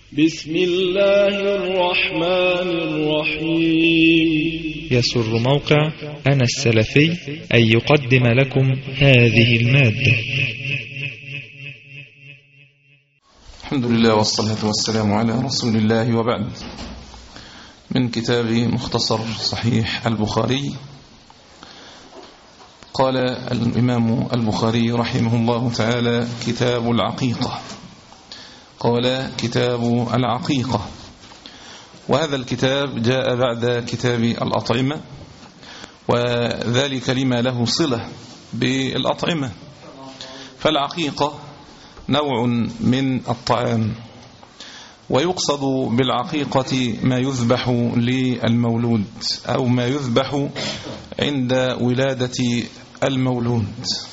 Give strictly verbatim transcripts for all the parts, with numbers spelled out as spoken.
بسم الله الرحمن الرحيم. يسر موقع أنا السلفي أن يقدم لكم هذه المادة. الحمد لله والصلاة والسلام على رسول الله، وبعد. من كتاب مختصر صحيح البخاري. قال الإمام البخاري رحمه الله تعالى: كتاب العقيقة. قال: كتاب العقيقة. وهذا الكتاب جاء بعد كتاب الأطعمة، وذلك لما له صلة بالأطعمة. فالعقيقة نوع من الطعام، ويقصد بالعقيقة ما يذبح للمولود أو ما يذبح عند ولادة المولود.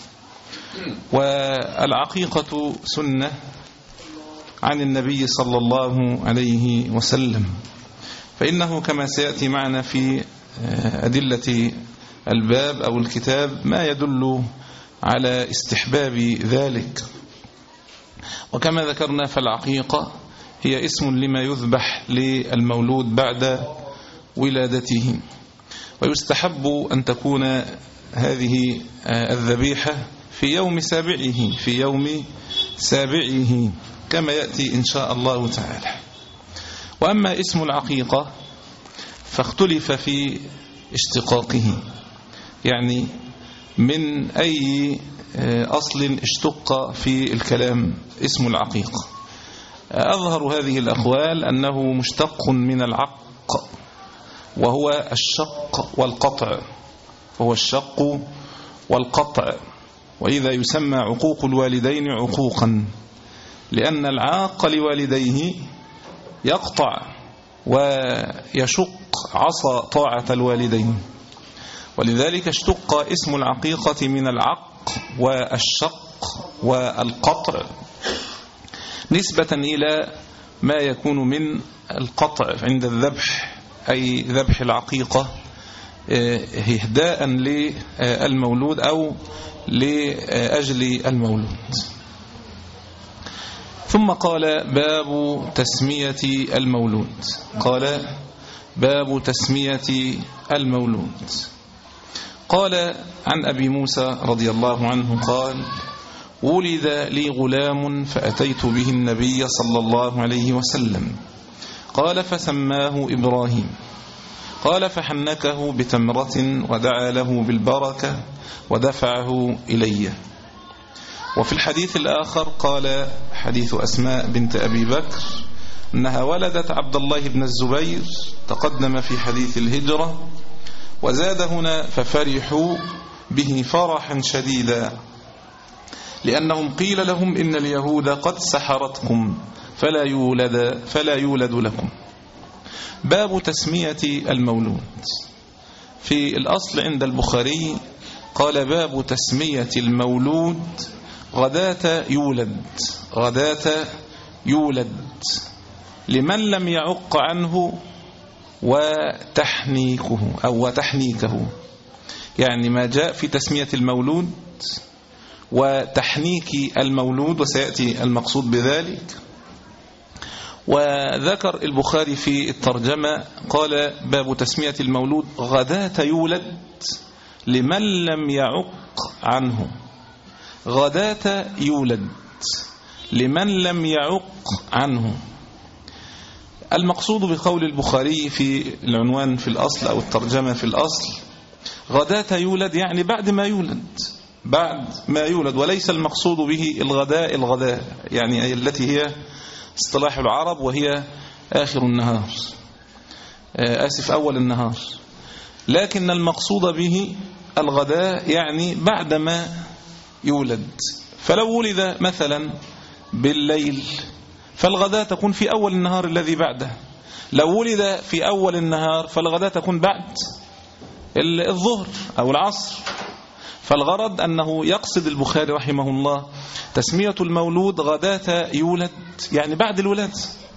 والعقيقة سنة عن النبي صلى الله عليه وسلم، فإنه كما سيأتي معنا في أدلة الباب أو الكتاب ما يدل على استحباب ذلك. وكما ذكرنا فالعقيقة هي اسم لما يذبح للمولود بعد ولادته، ويستحب أن تكون هذه الذبيحة في يوم سابعه في يوم سابعه كما يأتي إن شاء الله تعالى. وأما اسم العقيقة فاختلف في اشتقاقه، يعني من أي أصل اشتق في الكلام اسم العقيقة. أظهر هذه الأقوال أنه مشتق من العق، وهو الشق والقطع وهو الشق والقطع. وإذا يسمى عقوق الوالدين عقوقا، لأن العاق لوالديه يقطع ويشق عصا طاعة الوالدين، ولذلك اشتق اسم العقيقة من العق والشق والقطع نسبة إلى ما يكون من القطع عند الذبح، أي ذبح العقيقة إهداء للمولود أو لأجل المولود. ثم قال: باب تسمية المولود. قال: باب تسمية المولود. قال عن أبي موسى رضي الله عنه قال: ولد لي غلام فأتيت به النبي صلى الله عليه وسلم. قال: فسماه إبراهيم. قال: فحنكه بتمرة ودعا له بالبركة ودفعه إلي. وفي الحديث الآخر قال: حديث أسماء بنت أبي بكر أنها ولدت عبد الله بن الزبير، تقدم في حديث الهجرة، وزاد هنا: ففرحوا به فرحا شديدا، لأنهم قيل لهم إن اليهود قد سحرتكم فلا يولد, فلا يولد لكم. باب تسمية المولود. في الأصل عند البخاري قال: باب تسمية المولود غداة يولد غداة يولد لمن لم يعق عنه وتحنيكه أو وتحنيكه، يعني ما جاء في تسمية المولود وتحنيك المولود، وسيأتي المقصود بذلك. وذكر البخاري في الترجمة قال: باب تسمية المولود غداة يولد لمن لم يعق عنه. غداة يولد لمن لم يعق عنه. المقصود بقول البخاري في العنوان في الأصل أو الترجمة في الأصل غداة يولد، يعني بعد ما يولد بعد ما يولد، وليس المقصود به الغداء الغداء يعني التي هي اصطلاح العرب وهي آخر النهار، آسف أول النهار، لكن المقصود به الغداء يعني بعد ما يولد. فلو ولد مثلا بالليل فالغداء تكون في أول النهار الذي بعده، لو ولد في أول النهار فالغداء تكون بعد الظهر أو العصر. فالغرض أنه يقصد البخاري رحمه الله تسمية المولود غداة يولد، يعني بعد الولادة،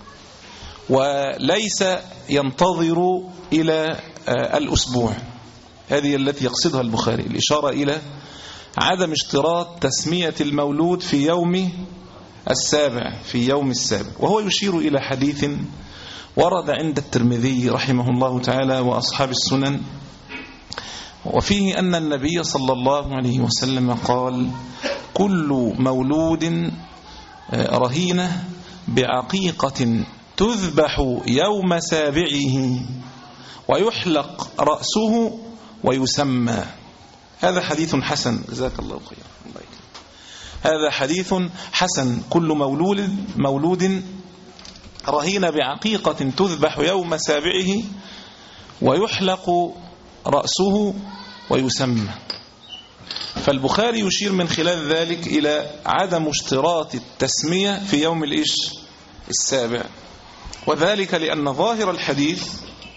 وليس ينتظر إلى الأسبوع. هذه التي يقصدها البخاري، الإشارة إلى عدم اشتراط تسمية المولود في يوم السابع في يوم السابع. وهو يشير إلى حديث ورد عند الترمذي رحمه الله تعالى وأصحاب السنن، وفيه أن النبي صلى الله عليه وسلم قال: كل مولود رهينة بعقيقة تذبح يوم سابعه ويحلق رأسه ويسمى. هذا حديث حسن، جزاك الله خيرا. هذا حديث حسن. كل مولود مولود رهين بعقيقة تذبح يوم سابعه ويحلق رأسه ويسمى. فالبخاري يشير من خلال ذلك إلى عدم اشتراط التسمية في يوم الإيش السابع، وذلك لأن ظاهر الحديث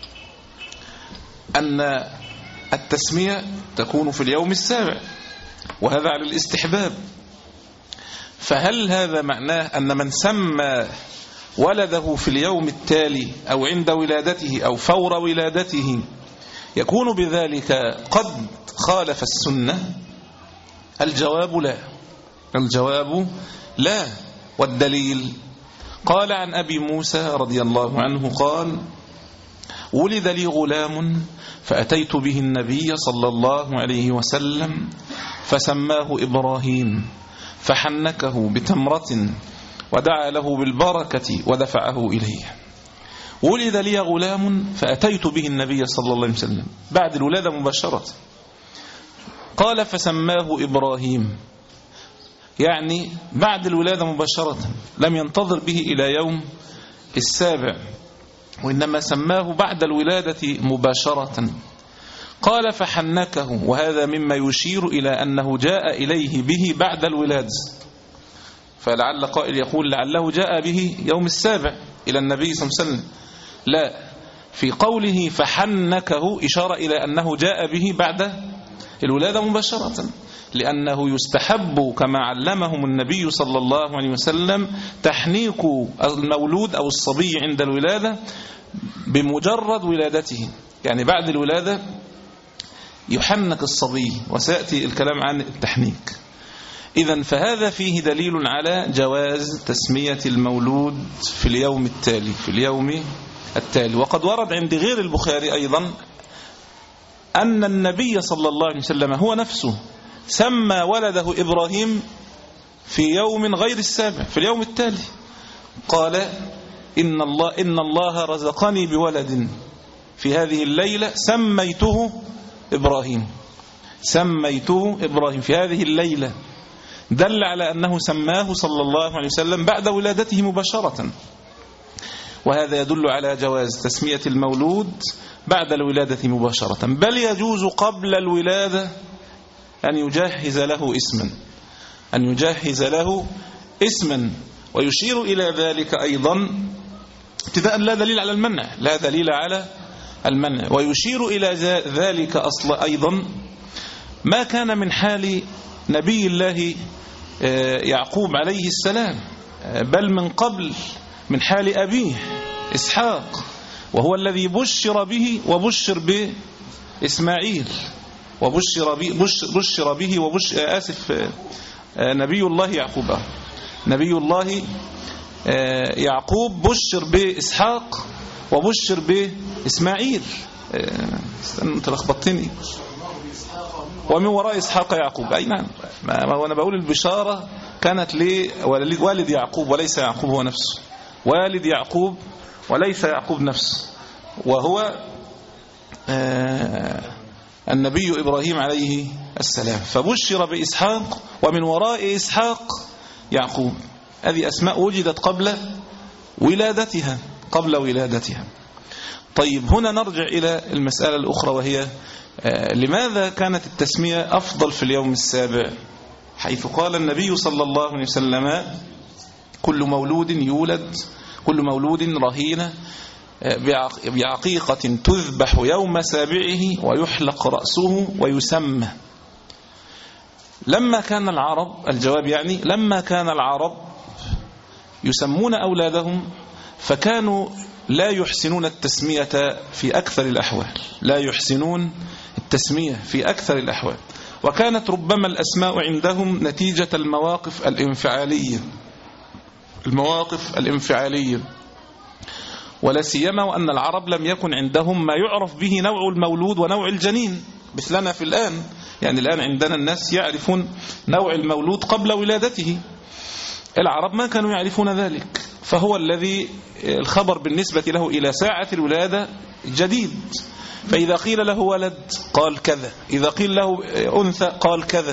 أن التسمية تكون في اليوم السابع، وهذا على الاستحباب. فهل هذا معناه أن من سمى ولده في اليوم التالي أو عند ولادته أو فور ولادته يكون بذلك قد خالف السنة؟ الجواب لا. الجواب لا. والدليل قال عن أبي موسى رضي الله عنه قال: ولد لي غلام فأتيت به النبي صلى الله عليه وسلم فسماه إبراهيم فحنكه بتمرة ودعا له بالبركة ودفعه إليه. ولد لي غلام فأتيت به النبي صلى الله عليه وسلم بعد الولادة مباشرة، قال فسماه إبراهيم، يعني بعد الولادة مباشرة، لم ينتظر به إلى يوم السابع، وإنما سماه بعد الولادة مباشرة. قال فحنكه، وهذا مما يشير إلى أنه جاء إليه به بعد الولادة، فلعل قائل يقول لعله جاء به يوم السابع إلى النبي صلى الله عليه وسلم. لا، في قوله فحنكه إشارة إلى أنه جاء به بعد الولادة مباشرة، لأنه يستحب كما علمهم النبي صلى الله عليه وسلم تحنيك المولود أو الصبي عند الولادة بمجرد ولادته، يعني بعد الولادة يحنك الصبي، وسيأتي الكلام عن التحنيك. إذن فهذا فيه دليل على جواز تسمية المولود في اليوم التالي في اليوم التالي. وقد ورد عند غير البخاري أيضا أن النبي صلى الله عليه وسلم هو نفسه سمى ولده إبراهيم في يوم غير السابع في اليوم التالي، قال إن الله, إن الله رزقني بولد في هذه الليلة سميته إبراهيم سميته إبراهيم في هذه الليلة، دل على أنه سماه صلى الله عليه وسلم بعد ولادته مباشرة. وهذا يدل على جواز تسمية المولود بعد الولادة مباشرة، بل يجوز قبل الولادة أن يجهز له اسما أن يجهز له اسما ويشير إلى ذلك أيضا ابتداء لا دليل على المنع لا دليل على المنع ويشير إلى ذلك أصل أيضا ما كان من حال نبي الله يعقوب عليه السلام، بل من قبل من حال أبيه إسحاق، وهو الذي بشر به وبشر بإسماعيل وبشر به بشر به وبشر آسف نبي الله يعقوب نبي الله يعقوب بشر بإسحاق وبشر بإسماعيل. أنت لخبطتني. ومن وراء إسحاق يعقوب. أي نعم، وأنا بقول البشارة كانت لوالد يعقوب وليس يعقوب هو نفسه، والد يعقوب وليس يعقوب نفسه، وهو النبي إبراهيم عليه السلام. فبشر بإسحاق ومن وراء إسحاق يعقوب. هذه أسماء وجدت قبل ولادتها قبل ولادتها. طيب، هنا نرجع إلى المسألة الأخرى، وهي لماذا كانت التسمية أفضل في اليوم السابع، حيث قال النبي صلى الله عليه وسلم كل مولود يولد كل مولود رهين بعقيقة تذبح يوم سابعه ويحلق رأسه ويسمى. لما كان العرب الجواب يعني لما كان العرب يسمون أولادهم فكانوا لا يحسنون التسمية في أكثر الأحوال لا يحسنون التسمية في أكثر الأحوال وكانت ربما الأسماء عندهم نتيجة المواقف الانفعالية المواقف الانفعالية، ولا سيما وأن العرب لم يكن عندهم ما يعرف به نوع المولود ونوع الجنين مثلنا في الآن. يعني الآن عندنا الناس يعرفون نوع المولود قبل ولادته، العرب ما كانوا يعرفون ذلك، فهو الذي الخبر بالنسبة له إلى ساعة الولادة جديد. فإذا قيل له ولد قال كذا، إذا قيل له أنثى قال كذا.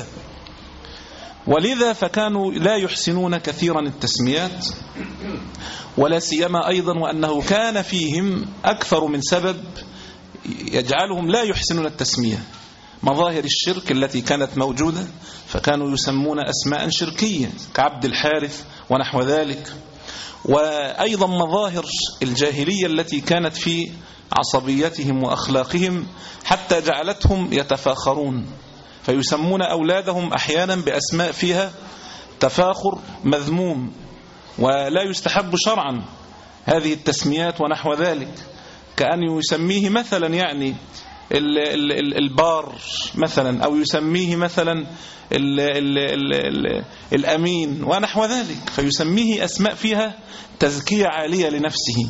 ولذا فكانوا لا يحسنون كثيرا التسميات، ولا سيما أيضا وأنه كان فيهم أكثر من سبب يجعلهم لا يحسنون التسمية. مظاهر الشرك التي كانت موجودة، فكانوا يسمون أسماء شركية كعبد الحارث ونحو ذلك. وأيضا مظاهر الجاهلية التي كانت في عصبيتهم وأخلاقهم حتى جعلتهم يتفاخرون، فيسمون أولادهم أحيانا بأسماء فيها تفاخر مذموم ولا يستحب شرعا هذه التسميات ونحو ذلك، كأن يسميه مثلا يعني ال ال ال البار مثلا، أو يسميه مثلا ال ال ال ال الأمين ونحو ذلك، فيسميه أسماء فيها تزكية عالية لنفسه،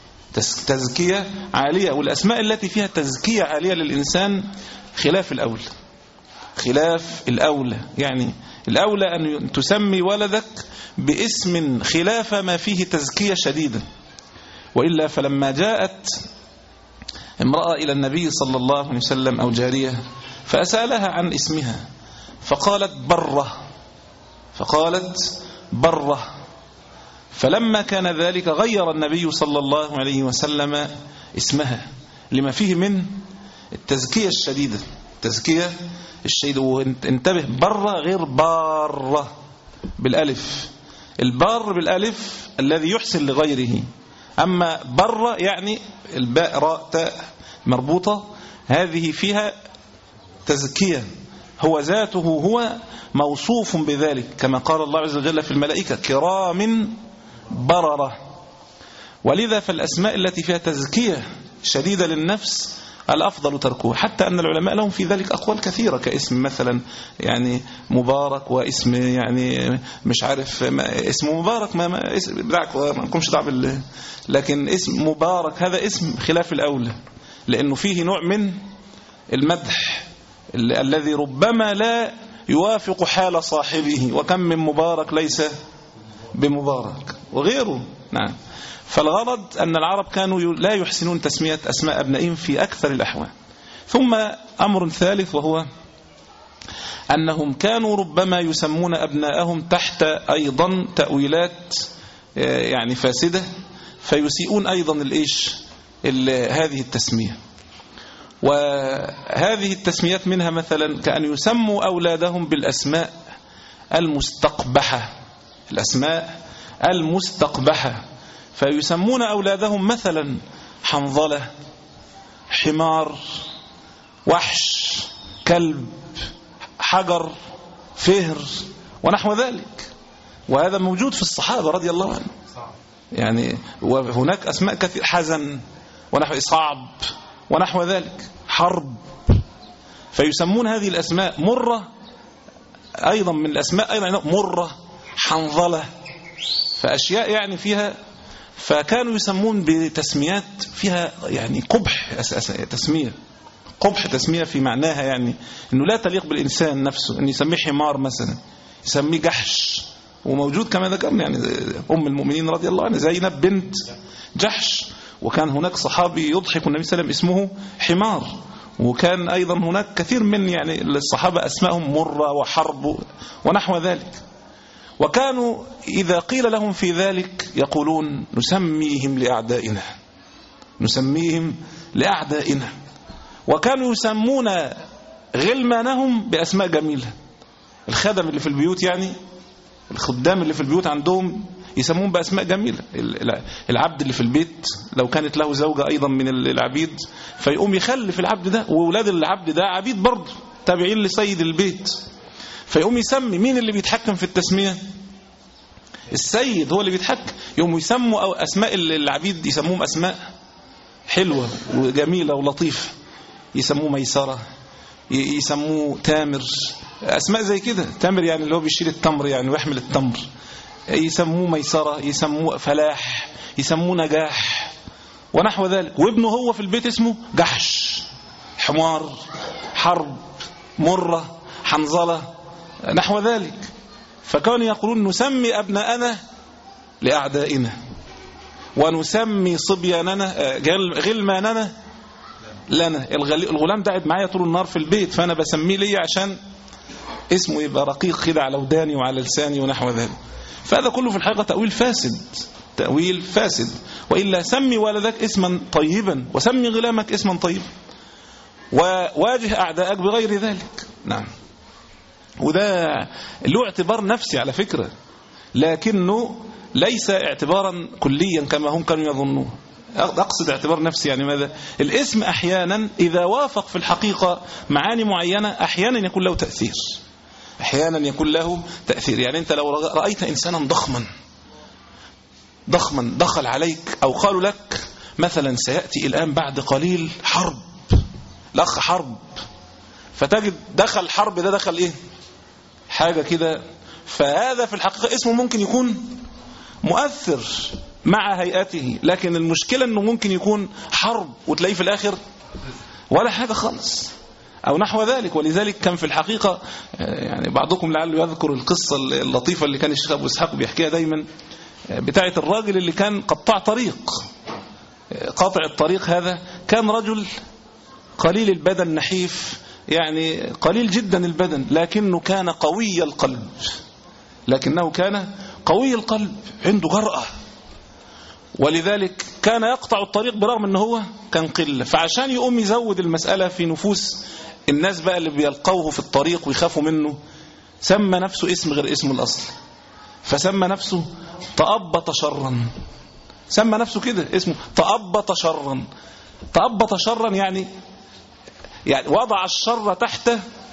تزكية عالية. والأسماء التي فيها تزكية عالية للإنسان خلاف الأولى، خلاف الأولى. يعني الأولى أن تسمي ولدك باسم خلاف ما فيه تزكية شديدة. وإلا فلما جاءت امرأة إلى النبي صلى الله عليه وسلم أو جارية فأسألها عن اسمها فقالت برة، فقالت برة فلما كان ذلك غير النبي صلى الله عليه وسلم اسمها لما فيه من التزكية الشديدة، التزكية الشديدة. وانتبه، برة غير بارة بالألف، البار بالألف الذي يحسن لغيره، أما برة يعني الباء راء تاء مربوطة، هذه فيها تزكية، هو ذاته هو موصوف بذلك، كما قال الله عز وجل في الملائكة كرام بررة. ولذا فالأسماء التي فيها تزكية شديدة للنفس الأفضل تركوه، حتى أن العلماء لهم في ذلك أقوال كثيرة، كاسم مثلا يعني مبارك، واسم يعني مش عارف اسم مبارك ما, ما اسم دعك ما نكونش دعب بالله، لكن اسم مبارك هذا اسم خلاف الأولى، لأنه فيه نوع من المدح الذي ربما لا يوافق حال صاحبه، وكم من مبارك ليس بمبارك وغيره. نعم. فالغرض أن العرب كانوا لا يحسنون تسمية أسماء أبنائهم في أكثر الأحوال. ثم أمر ثالث، وهو أنهم كانوا ربما يسمون أبنائهم تحت أيضا تأويلات يعني فاسدة، فيسيئون أيضا الإيش هذه التسمية. وهذه التسميات منها مثلا كأن يسموا أولادهم بالأسماء المستقبحة، الأسماء المستقبحة، فيسمون أولادهم مثلا حنظلة، حمار، وحش، كلب، حجر، فهر ونحو ذلك. وهذا موجود في الصحابة رضي الله عنهم، يعني وهناك أسماء كثير، حزن ونحو صعب ونحو ذلك، حرب، فيسمون هذه الأسماء مرة أيضا من الأسماء أيضا مرة، حنظلة، فأشياء يعني فيها، فكانوا يسمون بتسميات فيها يعني قبح تسمية، قبح تسمية في معناها يعني أنه لا تليق بالإنسان نفسه، أن يسميه حمار مثلا، يسميه جحش. وموجود كما ذكرنا يعني أم المؤمنين رضي الله عنها زينب بنت جحش، وكان هناك صحابي يضحك النبي صلى الله عليه وسلم اسمه حمار، وكان أيضا هناك كثير من يعني الصحابة أسمائهم مرة وحرب ونحو ذلك. وكانوا إذا قيل لهم في ذلك يقولون نسميهم لأعدائنا، نسميهم لأعدائنا. وكانوا يسمون غلمانهم بأسماء جميلة، الخدم اللي في البيوت يعني الخدام اللي في البيوت عندهم يسمون بأسماء جميلة. العبد اللي في البيت لو كانت له زوجة أيضا من العبيد فيقوم يخلف العبد ده، وولاد العبد ده عبيد برضه تابعين لسيد البيت، فيقوم يسمي. مين اللي بيتحكم في التسمية؟ السيد هو اللي بيتحكم. يقوم يسموا أو أسماء العبيد يسموهم أسماء حلوة وجميلة ولطيفة، يسموه ميسرة، يسموه تامر، أسماء زي كده. تامر يعني اللي هو بيشيل التمر يعني ويحمل التمر، يسموه ميسرة، يسموه فلاح، يسموه نجاح ونحو ذلك. وابنه هو في البيت اسمه جحش، حمار، حرب، مرة، حنظلة، نحو ذلك. فكانوا يقولون نسمي أبناءنا لأعدائنا، ونسمي صبياننا غلماننا لنا. الغلام ده قاعد معايا طول النهار في البيت، فأنا بسميه لي عشان اسمه يبقى رقيق كده على وداني وعلى لساني ونحو ذلك. فهذا كله في الحقيقة تأويل فاسد، تأويل فاسد. وإلا سمي ولدك اسما طيبا، وسمي غلامك اسما طيبا، وواجه أعدائك بغير ذلك. نعم. وده له اعتبار نفسي على فكرة، لكنه ليس اعتبارا كليا كما هم كانوا يظنون. أقصد اعتبار نفسي يعني ماذا؟ الاسم أحيانا إذا وافق في الحقيقة معاني معينة أحيانا يكون له تأثير، أحيانا يكون له تأثير. يعني أنت لو رأيت إنسانا ضخما ضخما دخل عليك، أو قالوا لك مثلا سيأتي الآن بعد قليل حرب، الأخ حرب، فتجد دخل حرب ده دخل إيه؟ حاجة كده. فهذا في الحقيقة اسمه ممكن يكون مؤثر مع هيئته، لكن المشكلة أنه ممكن يكون حرب وتلاقيه في الآخر ولا حاجة خالص أو نحو ذلك. ولذلك كان في الحقيقة يعني بعضكم لعله يذكر القصة اللطيفة اللي كان الشيخ أبو إسحاق بيحكيها دايما، بتاعة الراجل اللي كان قطاع طريق. قاطع الطريق هذا كان رجل قليل البدن، نحيف، يعني قليل جدا البدن، لكنه كان قوي القلب، لكنه كان قوي القلب، عنده جرأة. ولذلك كان يقطع الطريق برغم أنه هو كان قلة. فعشان يقوم يزود المسألة في نفوس الناس بقى اللي بيلقوه في الطريق ويخافوا منه، سمى نفسه اسم غير اسمه الأصل، فسمى نفسه تأبط شرا. سمى نفسه كده اسمه تأبط شرا. تأبط شرا يعني يعني وضع الشر تحت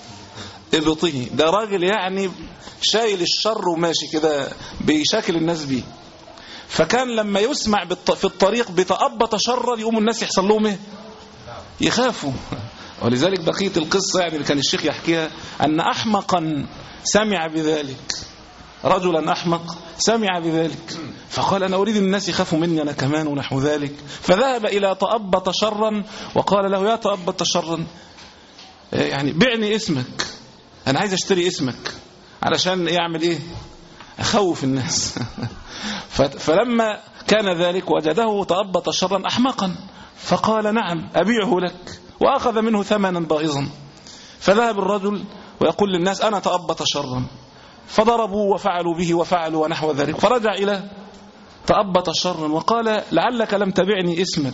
إبطه. ده راجل يعني شايل الشر وماشي كده بيشاكل الناس بيه. فكان لما يسمع في الطريق بتأبط شرا يقوم الناس يحصل لهم ايه؟ يخافوا. ولذلك بقية القصة يعني اللي كان الشيخ يحكيها أن أحمقا سمع بذلك، رجلا أحمق سمع بذلك فقال أنا أريد الناس يخافوا مني أنا كمان ونحو ذلك. فذهب إلى تأبط شرا وقال له يا تأبط شرا، يعني بعني اسمك، أنا عايز أشتري اسمك علشان يعمل إيه؟ أخوف الناس. فلما كان ذلك وجده تأبط شرا أحمقا، فقال نعم أبيعه لك، وأخذ منه ثمنا باهظا. فذهب الرجل ويقول للناس أنا تأبط شرا، فضربوا وفعلوا به وفعلوا ونحو ذلك. فرجع إلى تأبط شرا وقال لعلك لم تبعني اسمك.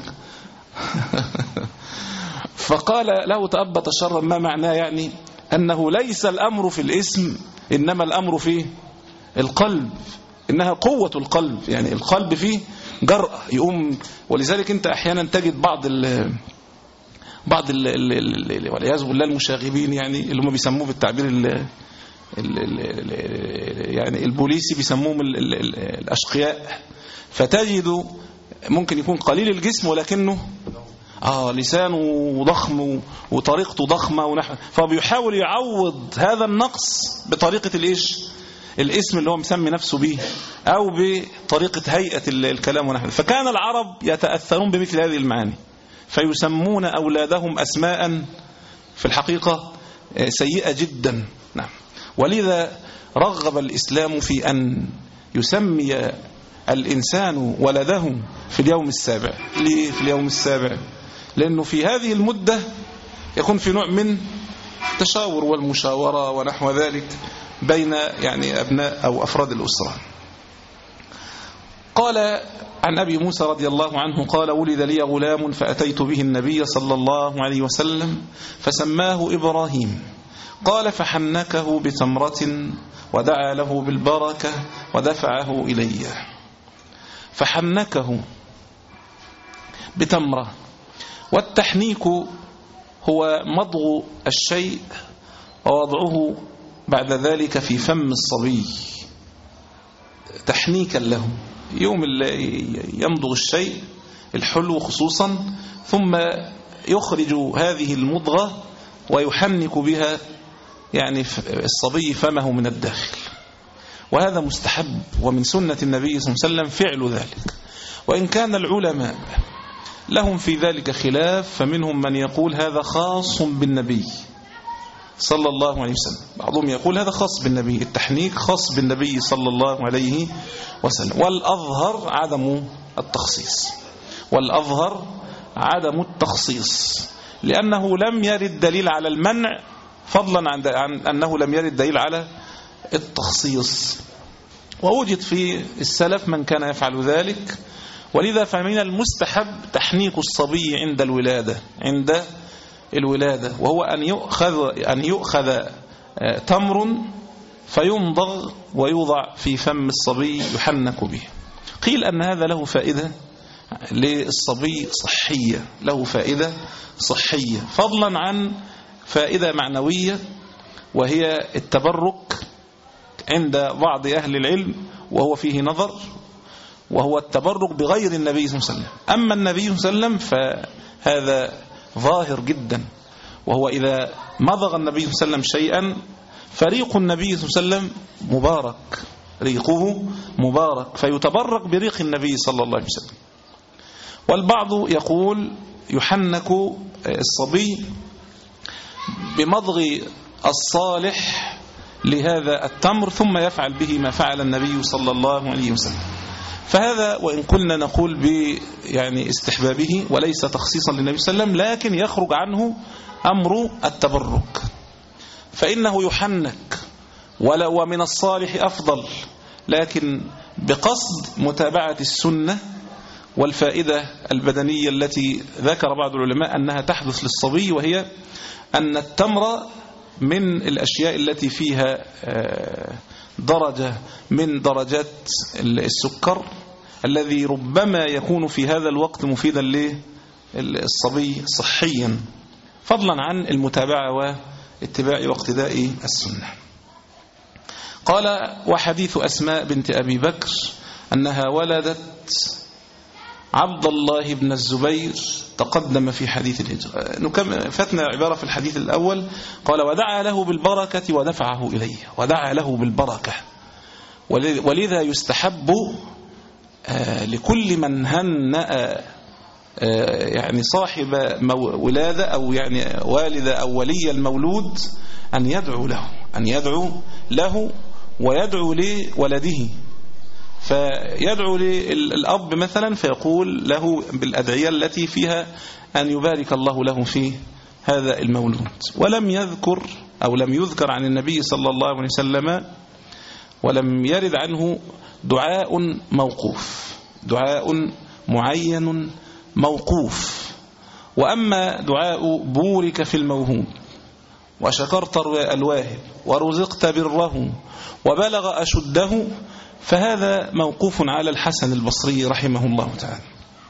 فقال له تأبط شرا ما معناه؟ يعني أنه ليس الأمر في الاسم إنما الأمر في القلب، إنها قوة القلب، يعني القلب فيه جرأة يقوم. ولذلك أنت أحيانا تجد بعض ال بعض ال والعياذ بالله المشاغبين، يعني اللي هم بيسموه بالتعبير ال ال ال يعني البوليسي بيسموهم ال ال الأشقياء. فتجد ممكن يكون قليل الجسم ولكنه آه لسانه ضخم وطريقته ضخمة ونحو، فبيحاول يعوض هذا النقص بطريقة الإيش؟ الاسم اللي هو مسمي نفسه به، أو بطريقة هيئة الكلام ونحو. فكان العرب يتأثرون بمثل هذه المعاني، فيسمون أولادهم أسماء في الحقيقة سيئة جدا. نعم. ولذا رغب الإسلام في أن يسمي الإنسان ولده في اليوم السابع. ليه في اليوم السابع؟ لأنه في هذه المدة يكون في نوع من التشاور والمشاورة ونحو ذلك بين يعني أبناء أو أفراد الأسرة. قال عن أبي موسى رضي الله عنه قال ولد لي غلام فأتيت به النبي صلى الله عليه وسلم فسماه إبراهيم. قال فحنكه بتمرة ودعا له بالبركة ودفعه إلي. فحنكه بتمرة، والتحنيك هو مضغ الشيء ووضعه بعد ذلك في فم الصبي تحنيكا له، يوم يمضغ الشيء الحلو خصوصا ثم يخرج هذه المضغة ويحنك بها يعني الصبي فمه من الداخل. وهذا مستحب، ومن سنة النبي صلى الله عليه وسلم فعل ذلك. وإن كان العلماء لهم في ذلك خلاف، فمنهم من يقول هذا خاص بالنبي صلى الله عليه وسلم، بعضهم يقول هذا خاص بالنبي، التحنيك خاص بالنبي صلى الله عليه وسلم. والأظهر عدم التخصيص، والأظهر عدم التخصيص، لأنه لم يرد دليل على المنع، فضلا عن أنه لم يرد دليل على التخصيص. ووجد في السلف من كان يفعل ذلك، ولذا فمن المستحب تحنيك الصبي عند الولادة عند الولادة وهو أن يؤخذ أن يؤخذ تمر فيمضغ ويوضع في فم الصبي يحنك به. قيل أن هذا له فائدة للصبي صحية، له فائدة صحية، فضلا عن فائدة معنوية وهي التبرك عند بعض أهل العلم، وهو فيه نظر، وهو التبرك بغير النبي صلى الله عليه وسلم. أما النبي صلى الله عليه وسلم فهذا ظاهر جدا، وهو إذا مضغ النبي صلى الله عليه وسلم شيئا فريق النبي صلى الله عليه وسلم مبارك، ريقه مبارك، فيتبرك بريق النبي صلى الله عليه وسلم. والبعض يقول يحنك الصبي بمضغ الصالح لهذا التمر ثم يفعل به ما فعل النبي صلى الله عليه وسلم. فهذا وإن كنا نقول ب يعني استحبابه وليس تخصيصا للنبي صلى الله عليه وسلم، لكن يخرج عنه أمر التبرك، فإنه يحنك ولو من الصالح أفضل، لكن بقصد متابعة السنة والفائدة البدنية التي ذكر بعض العلماء أنها تحدث للصبي، وهي أن التمر من الأشياء التي فيها درجة من درجات السكر الذي ربما يكون في هذا الوقت مفيدا للصبي صحيا، فضلا عن المتابعة واتباع واقتداء السنة. قال وحديث أسماء بنت أبي بكر أنها ولدت عبد الله بن الزبير تقدم في حديث الهجرة. فاتنا عبارة في الحديث الأول، قال ودعا له بالبركة ودفعه إليه، ودعا له بالبركة. ولذا يستحب لكل من هنأ يعني صاحب ولادة أو يعني والدة أو ولي المولود أن يدعو له أن يدعو له ويدعو لولده. فيدعو للأب مثلا فيقول له بالأدعية التي فيها أن يبارك الله له في هذا المولود. ولم يذكر أو لم يذكر عن النبي صلى الله عليه وسلم، ولم يرد عنه دعاء موقوف، دعاء معين موقوف. وأما دعاء بورك في الموهوب وشكرت الواهب ورزقت بره وبلغ أشده، فهذا موقوف على الحسن البصري رحمه الله تعالى.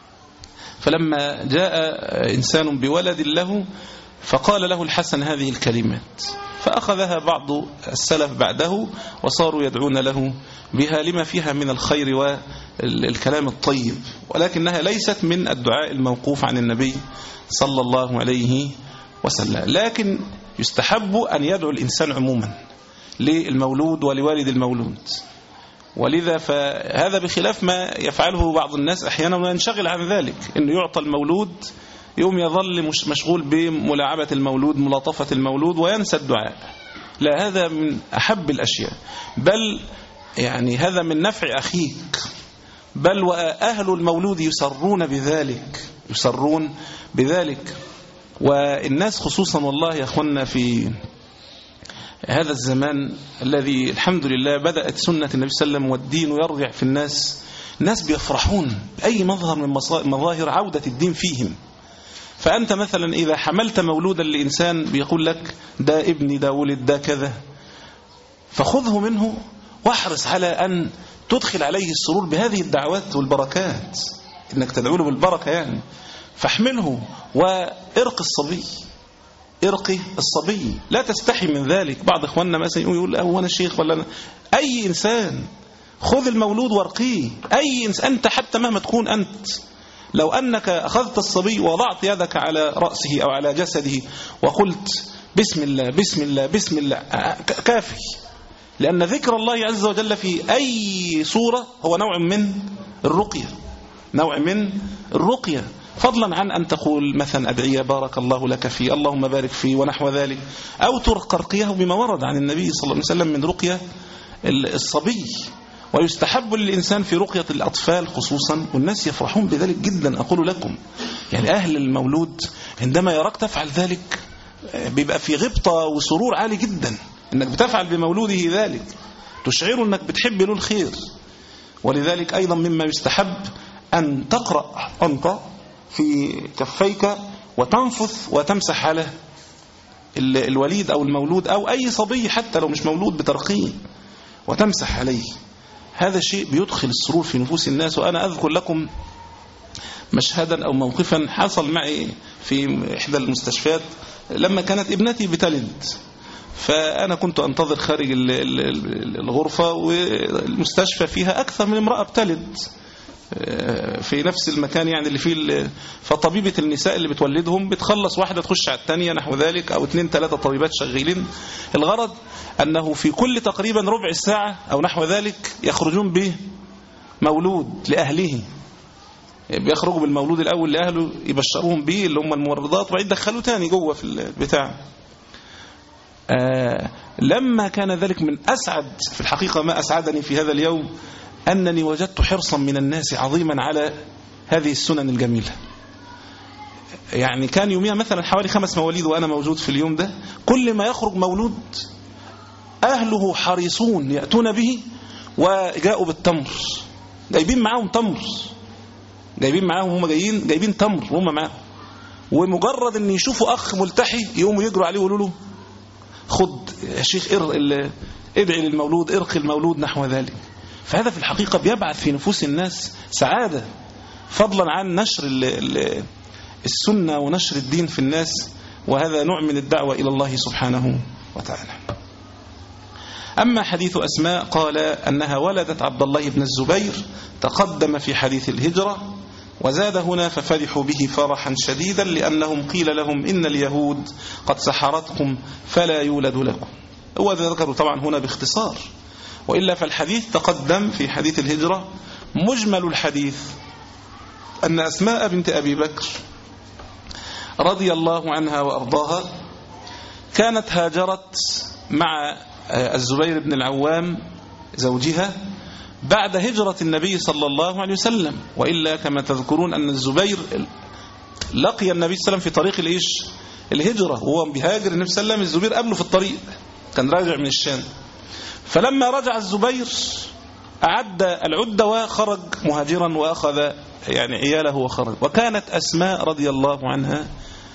فلما جاء إنسان بولد له فقال له الحسن هذه الكلمات، فأخذها بعض السلف بعده وصاروا يدعون له بها لما فيها من الخير والكلام الطيب، ولكنها ليست من الدعاء الموقوف عن النبي صلى الله عليه وسلم. لكن يستحب أن يدعو الإنسان عموما للمولود ولوالد المولود، ولذا فهذا بخلاف ما يفعله بعض الناس أحيانا وينشغل عن ذلك، إنه يعطى المولود يوم يظل مش مشغول بملاعبة المولود ملاطفة المولود وينسى الدعاء. لا، هذا من أحب الأشياء، بل يعني هذا من نفع أخيك، بل وأهل المولود يسرون بذلك يسرون بذلك. والناس خصوصا والله يا أخوانا في هذا الزمان الذي الحمد لله بدأت سنة النبي صلى الله عليه وسلم والدين يرجع في الناس، الناس بيفرحون بأي مظهر من مظاهر عودة الدين فيهم. فأنت مثلا إذا حملت مولودا لإنسان بيقول لك ده ابني ده ولد ده كذا، فخذه منه واحرص على أن تدخل عليه السرور بهذه الدعوات والبركات، إنك تدعو له بالبركة يعني. فاحمله وارق الصبي، ارقي الصبي، لا تستحي من ذلك. بعض اخواننا مثلا يقول هو انا شيخ ولا أنا. اي انسان خذ المولود وارقيه، اي انسان انت حتى مهما تكون انت، لو انك اخذت الصبي ووضعت يدك على رأسه او على جسده وقلت بسم الله بسم الله بسم الله كافي. لأن ذكر الله عز وجل في أي سورة هو نوع من الرقية، نوع من الرقية، فضلا عن أن تقول مثلا أدعية بارك الله لك فيه، اللهم بارك فيه ونحو ذلك، أو ترقيه بما ورد عن النبي صلى الله عليه وسلم من رقية الصبي. ويستحب للإنسان في رقية الأطفال خصوصا، والناس يفرحون بذلك جدا. أقول لكم يعني أهل المولود عندما يراك تفعل ذلك بيبقى في غبطة وسرور عالي جدا أنك بتفعل بمولوده ذلك، تشعر أنك بتحب له الخير. ولذلك أيضا مما يستحب أن تقرأ أنت في كفيك وتنفث وتمسح على الوليد أو المولود أو أي صبي حتى لو مش مولود بترقيه، وتمسح عليه. هذا شيء بيدخل السرور في نفوس الناس. وأنا أذكر لكم مشهدا أو موقفا حصل معي في إحدى المستشفيات لما كانت ابنتي بتلد، فأنا كنت أنتظر خارج الغرفة، والمستشفى فيها أكثر من امرأة بتلد في نفس المكان يعني اللي فيه، فطبيبة النساء اللي بتولدهم بتخلص واحدة تخش على الثانية نحو ذلك، أو اثنين ثلاثة طبيبات شغالين. الغرض أنه في كل تقريبا ربع ساعة أو نحو ذلك يخرجون بمولود لأهله، بيخرجوا بالمولود الأول لأهله يبشروهم به اللي هم الممرضات، وبعدين يدخلوا تاني جوه في البتاع. آه لما كان ذلك من أسعد في الحقيقة ما أسعدني في هذا اليوم أنني وجدت حرصا من الناس عظيما على هذه السنن الجميلة. يعني كان يوميها مثلا حوالي خمس مواليد وأنا موجود في اليوم ده، كل ما يخرج مولود أهله حريصون يأتون به، وجاءوا بالتمر، جايبين معاهم تمر، جايبين معاهم هم جايين جايبين تمر هم معاهم، ومجرد أن يشوفوا أخ ملتحي يقوموا يجروا عليه ويقولوا له خد يا شيخ ادعي للمولود، ارقي المولود نحو ذلك. فهذا في الحقيقة بيبعث في نفوس الناس سعادة، فضلا عن نشر السنة ونشر الدين في الناس، وهذا نوع من الدعوة إلى الله سبحانه وتعالى. أما حديث أسماء قال أنها ولدت عبد الله بن الزبير، تقدم في حديث الهجرة، وزاد هنا ففرحوا به فرحا شديدا لأنهم قيل لهم إن اليهود قد سحرتكم فلا يولد لكم. هو ذكروا طبعا هنا باختصار، وإلا فالحديث تقدم في حديث الهجرة. مجمل الحديث أن أسماء بنت أبي بكر رضي الله عنها وأرضاها كانت هاجرت مع الزبير بن العوام زوجها بعد هجرة النبي صلى الله عليه وسلم. وإلا كما تذكرون أن الزبير لقي النبي صلى الله عليه وسلم في طريق الإيش الهجرة، وهو بيهاجر النبي صلى الله عليه وسلم، الزبير قبله في الطريق، كان راجع من الشام. فلما رجع الزبير أعد العدة وخرج مهاجرا وأخذ يعني عياله وخرج. وكانت أسماء رضي الله عنها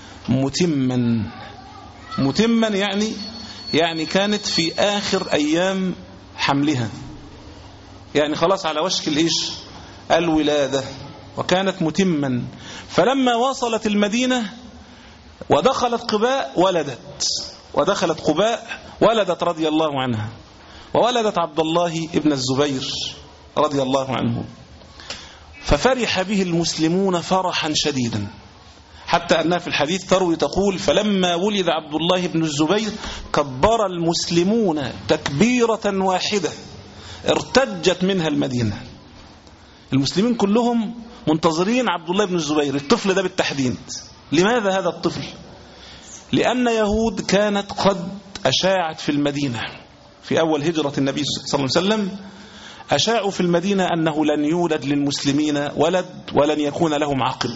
متما متما يعني يعني كانت في آخر أيام حملها، يعني خلاص على وشك الإيش الولادة، وكانت متما. فلما وصلت المدينة ودخلت قباء ولدت ودخلت قباء ولدت رضي الله عنها، وولدت عبد الله ابن الزبير رضي الله عنه. ففرح به المسلمون فرحا شديدا، حتى أنها في الحديث تروي تقول فلما ولد عبد الله بن الزبير كبر المسلمون تكبيرة واحدة ارتجت منها المدينة. المسلمين كلهم منتظرين عبد الله بن الزبير، الطفل ده بالتحديد. لماذا هذا الطفل؟ لأن يهود كانت قد أشاعت في المدينة في أول هجرة النبي صلى الله عليه وسلم، أشاعوا في المدينة أنه لن يولد للمسلمين ولد ولن يكون لهم عقب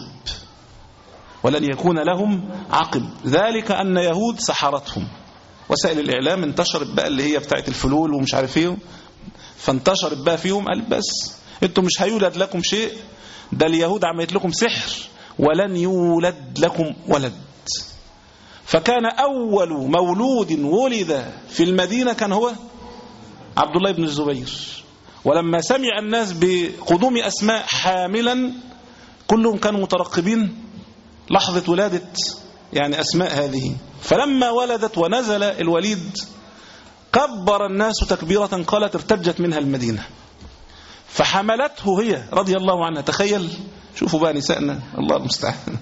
ولن يكون لهم عقب ذلك أن يهود سحرتهم. وسائل الإعلام انتشرت بقى اللي هي بتاعت الفلول ومش عارف ايه، فانتشرت بقى فيهم قال بس انتم مش هيولد لكم شيء، ده اليهود عملت لكم سحر ولن يولد لكم ولد. فكان أول مولود ولد في المدينة كان هو عبد الله بن الزبير. ولما سمع الناس بقدوم أسماء حاملا كلهم كانوا مترقبين لحظة ولادة يعني أسماء هذه. فلما ولدت ونزل الوليد كبر الناس تكبيرة قالت ارتجت منها المدينة، فحملته هي رضي الله عنها. تخيل، شوفوا بقى نسائنا الله المستعان.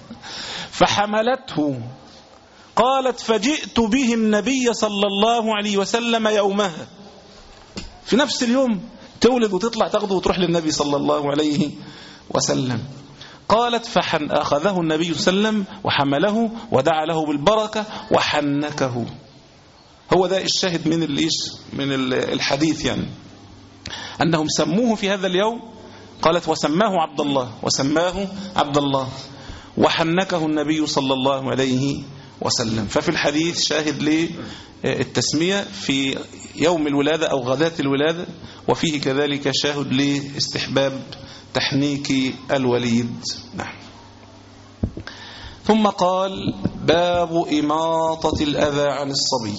فحملته قالت فجئت به النبي صلى الله عليه وسلم يومها، في نفس اليوم تولد وتطلع تاخده وتروح للنبي صلى الله عليه وسلم. قالت فحن أخذه النبي صلى الله عليه وسلم وحمله ودعا له بالبركة وحنكه. هو ده الشاهد من الإيش من الحديث، يعني أنهم سموه في هذا اليوم. قالت وسماه عبد الله وسماه عبد الله وحنكه النبي صلى الله عليه وسلم. ففي الحديث شاهد للتسمية في يوم الولادة أو غداة الولادة، وفيه كذلك شاهد لاستحباب تحنيك الوليد. نعم. ثم قال باب إماطة الأذى عن الصبي.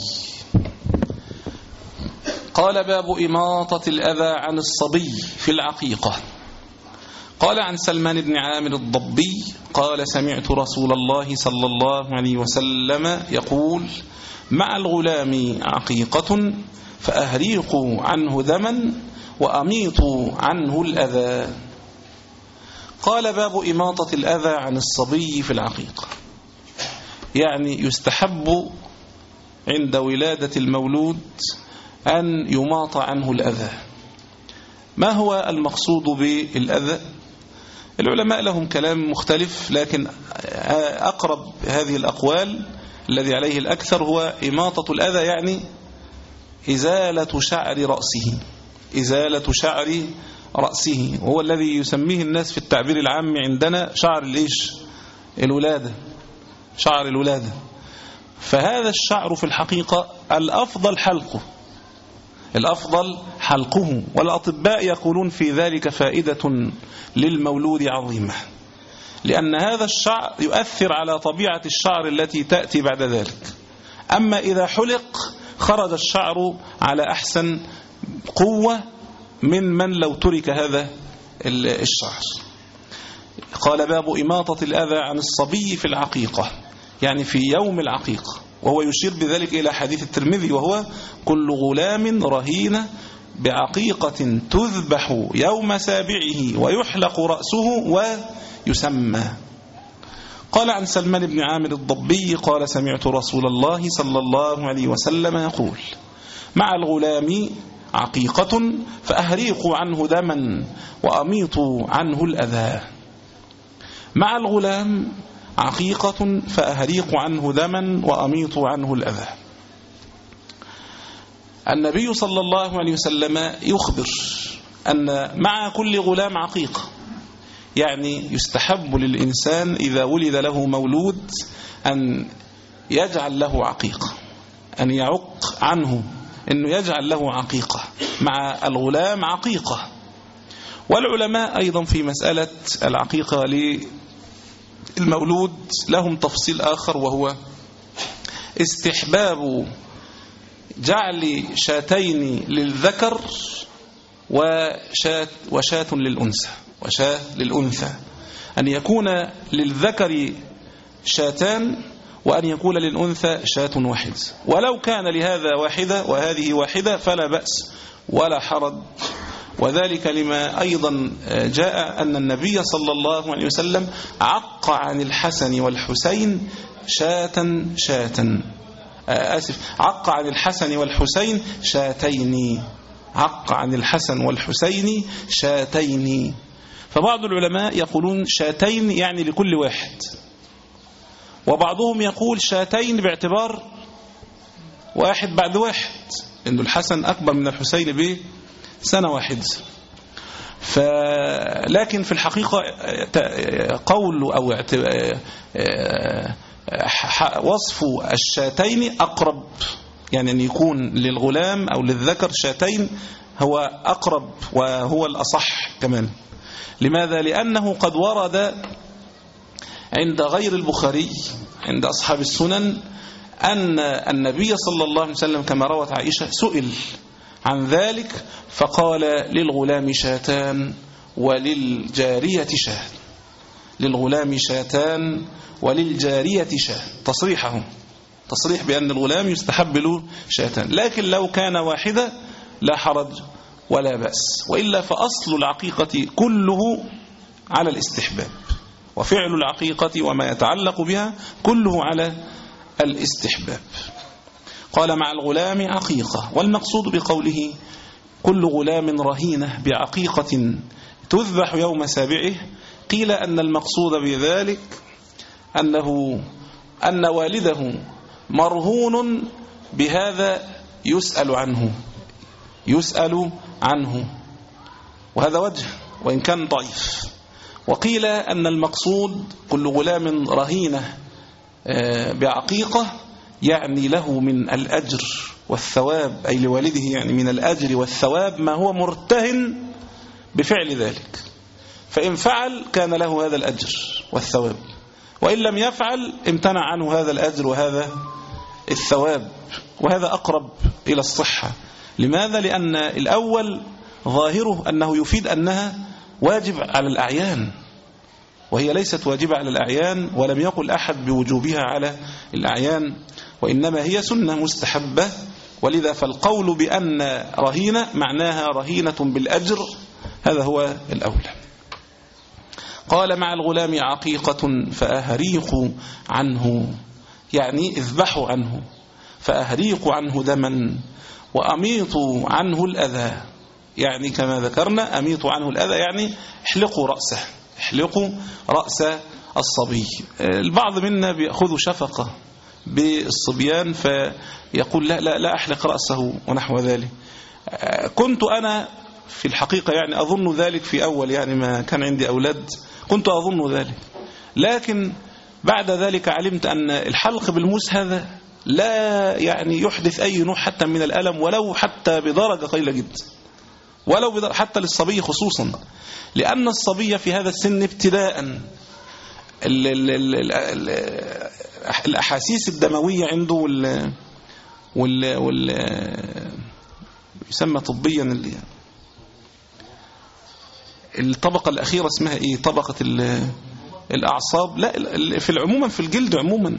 قال باب إماطة الأذى عن الصبي في العقيقة. قال عن سلمان بن عامر الضبي قال سمعت رسول الله صلى الله عليه وسلم يقول مع الغلام عقيقة فأهريقوا عنه دما وأميطوا عنه الأذى. قال باب إماطة الأذى عن الصبي في العقيقة، يعني يستحب عند ولادة المولود أن يماط عنه الأذى. ما هو المقصود بالأذى؟ العلماء لهم كلام مختلف، لكن أقرب هذه الأقوال الذي عليه الأكثر هو إماطة الأذى، يعني إزالة شعر رأسه، إزالة شعر رأسه، وهو الذي يسميه الناس في التعبير العام عندنا شعر الإيش؟ الولادة، شعر الولادة. فهذا الشعر في الحقيقة الأفضل حلقه، الأفضل حلقه، والأطباء يقولون في ذلك فائدة للمولود عظيمة، لأن هذا الشعر يؤثر على طبيعة الشعر التي تأتي بعد ذلك. أما إذا حلق خرج الشعر على أحسن قوة من من لو ترك هذا الشعر. قال باب إماطة الأذى عن الصبي في العقيقة، يعني في يوم العقيقة، وهو يشير بذلك إلى حديث الترمذي وهو كل غلام رهين بعقيقة تذبح يوم سابعه ويحلق رأسه ويسمى. قال عن سلمان بن عامر الضبي قال سمعت رسول الله صلى الله عليه وسلم يقول مع الغلام عقيقة فأهريقوا عنه دما وأميطوا عنه الأذى. مع الغلام عقيقة فأهريقوا عنه دما وأميطوا عنه الأذى. النبي صلى الله عليه وسلم يخبر أن مع كل غلام عقيقة، يعني يستحب للإنسان إذا ولد له مولود أن يجعل له عقيقة، أن يعق عنه، أنه يجعل له عقيقة، مع الغلام عقيقة. والعلماء أيضا في مسألة العقيقة للمولود لهم تفصيل آخر، وهو استحباب جعل شاتين للذكر وشاة, وشاة للأنثى وشاة للأنثى، أن يكون للذكر شاتان وأن يكون للأنثى شاة واحد، ولو كان لهذا واحدة وهذه واحدة فلا بأس ولا حرج. وذلك لما أيضا جاء أن النبي صلى الله عليه وسلم عق عن الحسن والحسين شاة شاة آسف عق عن الحسن والحسين شاتين عق عن الحسن والحسين شاتين. فبعض العلماء يقولون شاتين يعني لكل واحد، وبعضهم يقول شاتين باعتبار واحد بعد واحد، لأن الحسن أكبر من الحسين بسنة واحدة. لكن في الحقيقة قول أو وصف الشاتين أقرب، يعني أن يكون للغلام أو للذكر شاتين هو أقرب وهو الأصح كمان. لماذا؟ لأنه قد ورد عند غير البخاري عند أصحاب السنن أن النبي صلى الله عليه وسلم كما روت عائشة سئل عن ذلك فقال للغلام شاتان وللجارية شاه، للغلام شاتان وللجارية شاه، تصريحه تصريح بأن الغلام يستحب له شاتان. لكن لو كان واحدة لا حرج ولا بأس، وإلا فأصل العقيقة كله على الاستحباب، وفعل العقيقة وما يتعلق بها كله على الاستحباب. قال مع الغلام عقيقة، والمقصود بقوله كل غلام رهينة بعقيقة تذبح يوم سابعه. قيل أن المقصود بذلك أنه أن والده مرهون بهذا يسأل عنه يسأل عنه وهذا وجه وإن كان ضعيف. وقيل أن المقصود كل غلام رهينة بعقيقة يعني له من الأجر والثواب، أي لوالده يعني من الأجر والثواب ما هو مرتهن بفعل ذلك، فإن فعل كان له هذا الأجر والثواب، وإن لم يفعل امتنع عنه هذا الأجر وهذا الثواب. وهذا أقرب إلى الصحة. لماذا؟ لأن الأول ظاهره أنه يفيد أنها واجب على الأعيان، وهي ليست واجبة على الأعيان، ولم يقل أحد بوجوبها على الأعيان، وإنما هي سنة مستحبة. ولذا فالقول بأن رهينة معناها رهينة بالأجر، هذا هو الأولى. قال مع الغلام عقيقة فأهريق عنه، يعني اذبحوا عنه، فأهريق عنه دما وأميط عنه الأذى، يعني كما ذكرنا أميط عنه الأذى يعني احلقوا رأسه، احلقوا رأس الصبي. البعض منا بيأخذ شفقة بالصبيان فيقول لا لا لا أحلق رأسه ونحو ذلك. كنت أنا في الحقيقة يعني أظن ذلك في أول يعني ما كان عندي أولاد، كنت أظن ذلك، لكن بعد ذلك علمت أن الحلق بالموس هذا لا يعني يحدث أي نوع حتى من الألم، ولو حتى بدرجة قليلة جدا، ولو بدرجة حتى للصبي خصوصا، لأن الصبي في هذا السن ابتداء ال ال ال ال الأحاسيس الدموية عنده وال وال وال يسمى طبيا اللي الطبقة الأخيرة اسمها إيه؟ طبقة الأعصاب، لا في العموما في الجلد عموما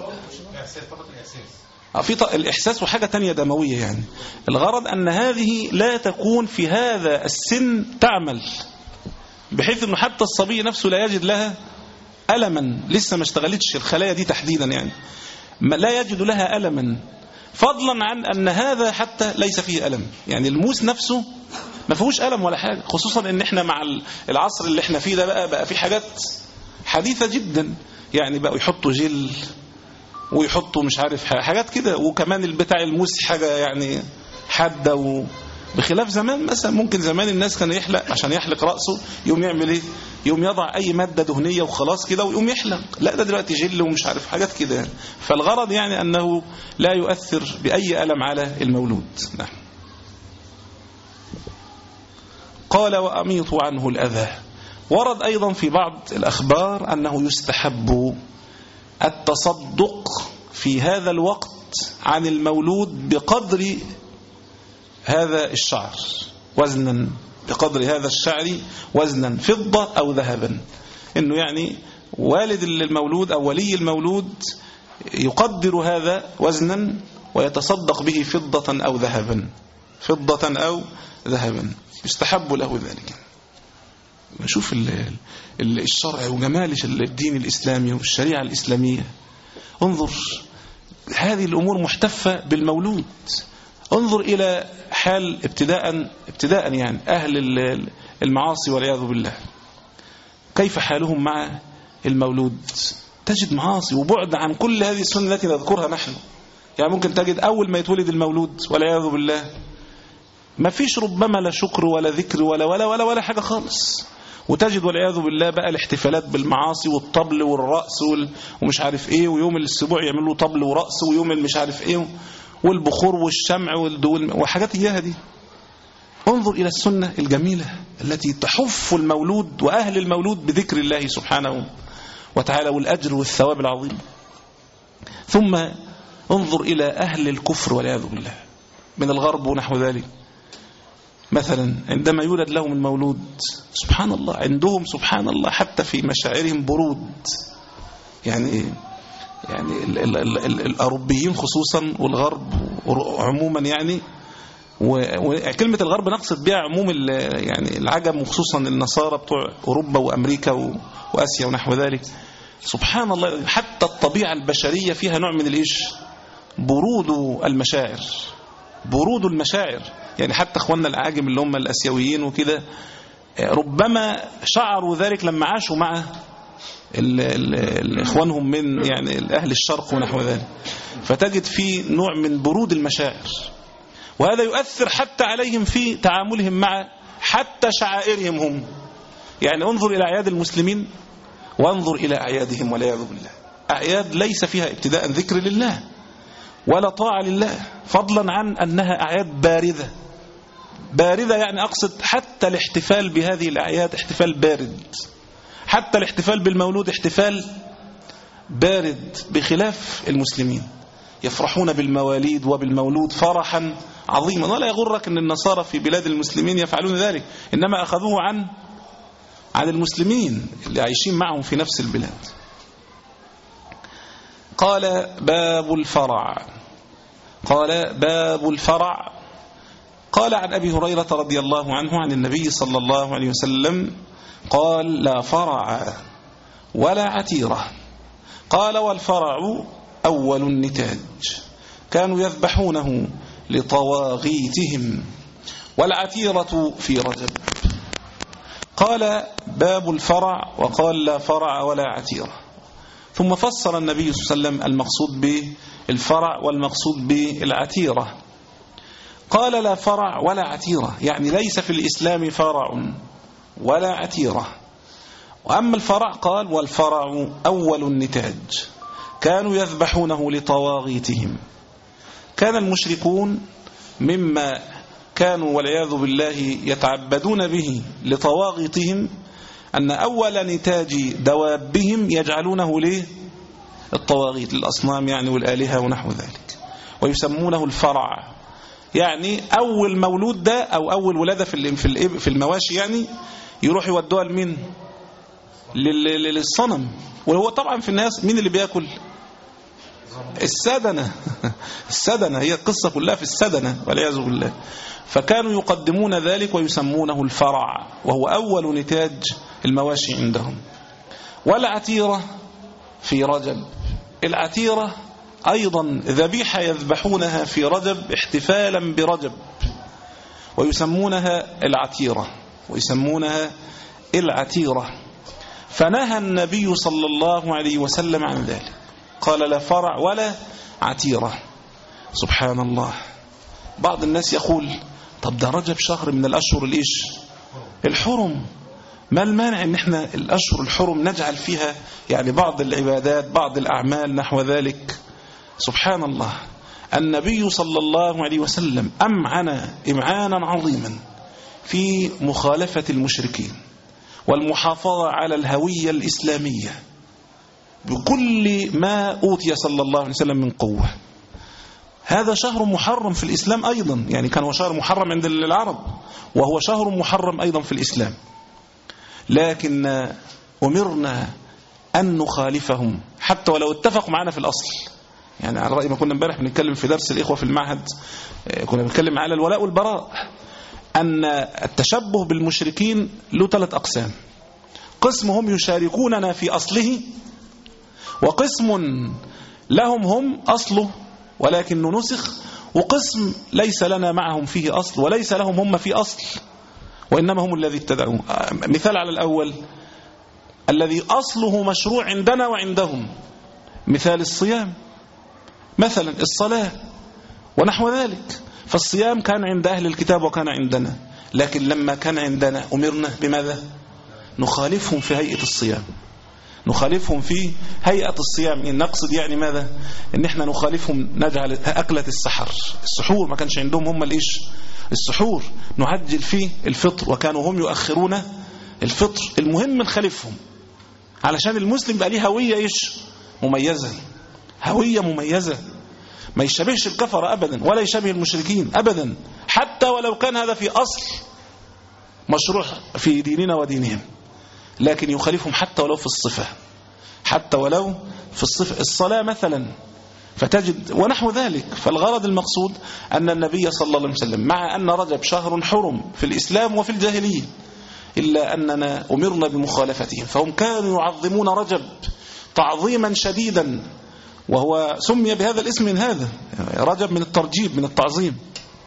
في الإحساس وحاجة تانية دموية. يعني الغرض أن هذه لا تكون في هذا السن تعمل، بحيث أنه حتى الصبي نفسه لا يجد لها ألما، لسه ما اشتغلتش الخلايا دي تحديدا، يعني لا يجد لها ألما، فضلا عن أن هذا حتى ليس فيه ألم. يعني الموس نفسه ما فيهوش ألم ولا حاجة، خصوصا ان احنا مع العصر اللي احنا فيه ده بقى بقى في حاجات حديثة جدا، يعني بقوا يحطوا جل ويحطوا مش عارف حاجات كده، وكمان البتاع الموس حاجة يعني حادة، بخلاف زمان مثلا ممكن زمان الناس كان يحلق عشان يحلق رأسه يوم يعمل ايه؟ يوم يضع اي مادة دهنية وخلاص كده ويقوم يحلق. لا ده دلوقتي جل ومش عارف حاجات كده يعني. فالغرض يعني انه لا يؤثر بأي ألم على المولود. نعم. قال وأميط عنه الأذى. ورد أيضا في بعض الأخبار أنه يستحب التصدق في هذا الوقت عن المولود بقدر هذا الشعر وزنا، بقدر هذا الشعر وزنا فضة أو ذهبا، إنه يعني والد المولود أو ولي المولود يقدر هذا وزنا ويتصدق به فضة أو ذهبا، فضة أو ذهبا، يستحب له ذلك. نشوف الشرع وجمال الدين الإسلامي والشريعة الإسلامية. انظر هذه الأمور محتفة بالمولود. انظر إلى حال ابتداء ابتداء يعني أهل المعاصي والعياذ بالله، كيف حالهم مع المولود؟ تجد معاصي وبعد عن كل هذه السنة التي نذكرها نحن. يعني ممكن تجد أول ما يتولد المولود والعياذ بالله ما فيش ربما لا شكر ولا ذكر ولا ولا ولا ولا حاجة خالص، وتجد والعياذ بالله بقى الاحتفالات بالمعاصي والطبل والرأس ومش عارف ايه، ويوم الاسبوع يعملوا طبل ورأس، ويوم مش عارف ايه، والبخور والشمع وحاجات اياها دي. انظر إلى السنة الجميلة التي تحف المولود وأهل المولود بذكر الله سبحانه وتعالى والأجر والثواب العظيم. ثم انظر إلى أهل الكفر والعياذ بالله من الغرب ونحو ذلك، مثلا عندما يولد لهم المولود سبحان الله عندهم سبحان الله حتى في مشاعرهم برود. يعني يعني ال ال ال ال الأوروبيين خصوصا والغرب عموما، يعني وكلمة الغرب نقصد بها عموم يعني العجم وخصوصا النصارى بتوع أوروبا وأمريكا وآسيا ونحو ذلك. سبحان الله حتى الطبيعة البشرية فيها نوع من الإيش برود المشاعر، برود المشاعر. يعني حتى اخواننا الأعاجم اللي هم الأسيويين وكده ربما شعروا ذلك لما عاشوا مع ال ال ال إخوانهم من يعني أهل الشرق ونحو ذلك، فتجد فيه نوع من برود المشاعر، وهذا يؤثر حتى عليهم في تعاملهم مع حتى شعائرهم هم. يعني انظر إلى أعياد المسلمين وانظر إلى أعيادهم والعياذ بالله، أعياد ليس فيها ابتداء ذكر لله ولا طاعة لله، فضلا عن أنها أعياد باردة. باردة يعني أقصد حتى الاحتفال بهذه الأعياد احتفال بارد، حتى الاحتفال بالمولود احتفال بارد، بخلاف المسلمين يفرحون بالمواليد وبالمولود فرحا عظيما. ولا يغرك أن النصارى في بلاد المسلمين يفعلون ذلك، إنما أخذوه عن عن المسلمين اللي عايشين معهم في نفس البلاد. قال باب الفرع. قال باب الفرع. قال عن أبي هريرة رضي الله عنه عن النبي صلى الله عليه وسلم قال لا فرع ولا عتيرة. قال والفرع أول النتاج كانوا يذبحونه لطواغيتهم، والعتيرة في رجب. قال باب الفرع وقال لا فرع ولا عتيرة، ثم فسر النبي صلى الله عليه وسلم المقصود بالفرع والمقصود بالعتيرة. قال لا فرع ولا عتيرة يعني ليس في الإسلام فرع ولا عتيرة. وأما الفرع قال والفرع أول النتاج كانوا يذبحونه لطواغيتهم. كان المشركون مما كانوا والعياذ بالله يتعبدون به لطواغيتهم أن أول نتاج دوابهم يجعلونه للطواغيت، للأصنام يعني والآلهة ونحو ذلك، ويسمونه الفرع. يعني أول مولود ده أو أول ولادة في في المواشي يعني يروح يودوها لمين؟ للصنم. وهو طبعا في الناس مين اللي بيأكل؟ السدنة. السدنة هي القصة كلها في السدنة والعياذ بالله. فكانوا يقدمون ذلك ويسمونه الفرع، وهو أول نتاج المواشي عندهم. والعتيرة في رجب. العتيرة أيضا ذبيحة يذبحونها في رجب احتفالا برجب، ويسمونها العتيرة ويسمونها العتيرة. فنهى النبي صلى الله عليه وسلم عن ذلك، قال لا فرع ولا عتيرة. سبحان الله. بعض الناس يقول طب ده رجب شهر من الأشهر الإيش الحرم، ما المانع ان احنا الأشهر الحرم نجعل فيها يعني بعض العبادات بعض الأعمال نحو ذلك. سبحان الله. النبي صلى الله عليه وسلم أمعن إمعانا عظيما في مخالفة المشركين والمحافظة على الهوية الإسلامية بكل ما أوتي صلى الله عليه وسلم من قوة. هذا شهر محرم في الإسلام أيضا، يعني كان هو شهر محرم عند العرب وهو شهر محرم أيضا في الإسلام، لكن أمرنا أن نخالفهم حتى ولو اتفقوا معنا في الأصل. يعني على رأي ما كنا امبارح بنتكلم في درس الإخوة في المعهد، كنا بنتكلم على الولاء والبراء، أن التشبه بالمشركين له ثلاث أقسام. قسم هم يشاركوننا في أصله، وقسم لهم هم أصله ولكن نسخ، وقسم ليس لنا معهم فيه أصل وليس لهم هم فيه أصل وإنما هم الذي ابتدعوه. مثال على الأول الذي أصله مشروع عندنا وعندهم، مثال الصيام مثلا، الصلاة ونحو ذلك. فالصيام كان عند أهل الكتاب وكان عندنا، لكن لما كان عندنا أمرنا بماذا؟ نخالفهم في هيئة الصيام، نخالفهم في هيئة الصيام. إن نقصد يعني ماذا؟ إن إحنا نخالفهم نجعل أكلة السحر السحور، ما كانش عندهم هم الإيش السحور، نعجل فيه الفطر وكانوا هم يؤخرون الفطر. المهم نخالفهم علشان المسلم بقى ليه هوية إيش مميزة، هوية مميزة، ما يشبهش الكفر أبدا ولا يشبه المشركين أبدا، حتى ولو كان هذا في أصل مشروع في ديننا ودينهم، لكن يخالفهم حتى ولو في الصفة، حتى ولو في الصفة. الصلاة مثلا فتجد ونحو ذلك. فالغرض المقصود أن النبي صلى الله عليه وسلم مع أن رجب شهر حرم في الإسلام وفي الجاهلية، إلا أننا أمرنا بمخالفتهم، فهم كانوا يعظمون رجب تعظيما شديدا، وهو سمي بهذا الاسم من هذا، رجب من الترجيب من التعظيم.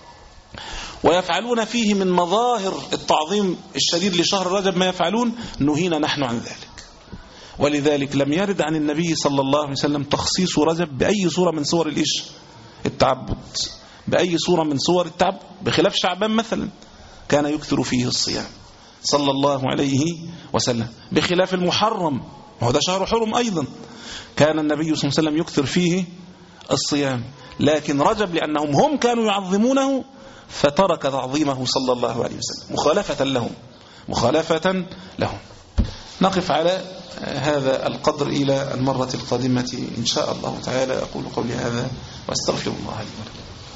ويفعلون فيه من مظاهر التعظيم الشديد لشهر رجب ما يفعلون، نهينا نحن عن ذلك. ولذلك لم يرد عن النبي صلى الله عليه وسلم تخصيص رجب بأي صورة من صور الإيش التعبد، بأي صورة من صور التعبد، بخلاف شعبان مثلا كان يكثر فيه الصيام صلى الله عليه وسلم، بخلاف المحرم وهذا شهر حرم أيضا كان النبي صلى الله عليه وسلم يكثر فيه الصيام. لكن رجب لأنهم هم كانوا يعظمونه فترك تعظيمه صلى الله عليه وسلم مخالفة لهم مخالفة لهم. نقف على هذا القدر إلى المرة القادمة إن شاء الله تعالى. أقول قولي هذا وأستغفر الله لي ولكم.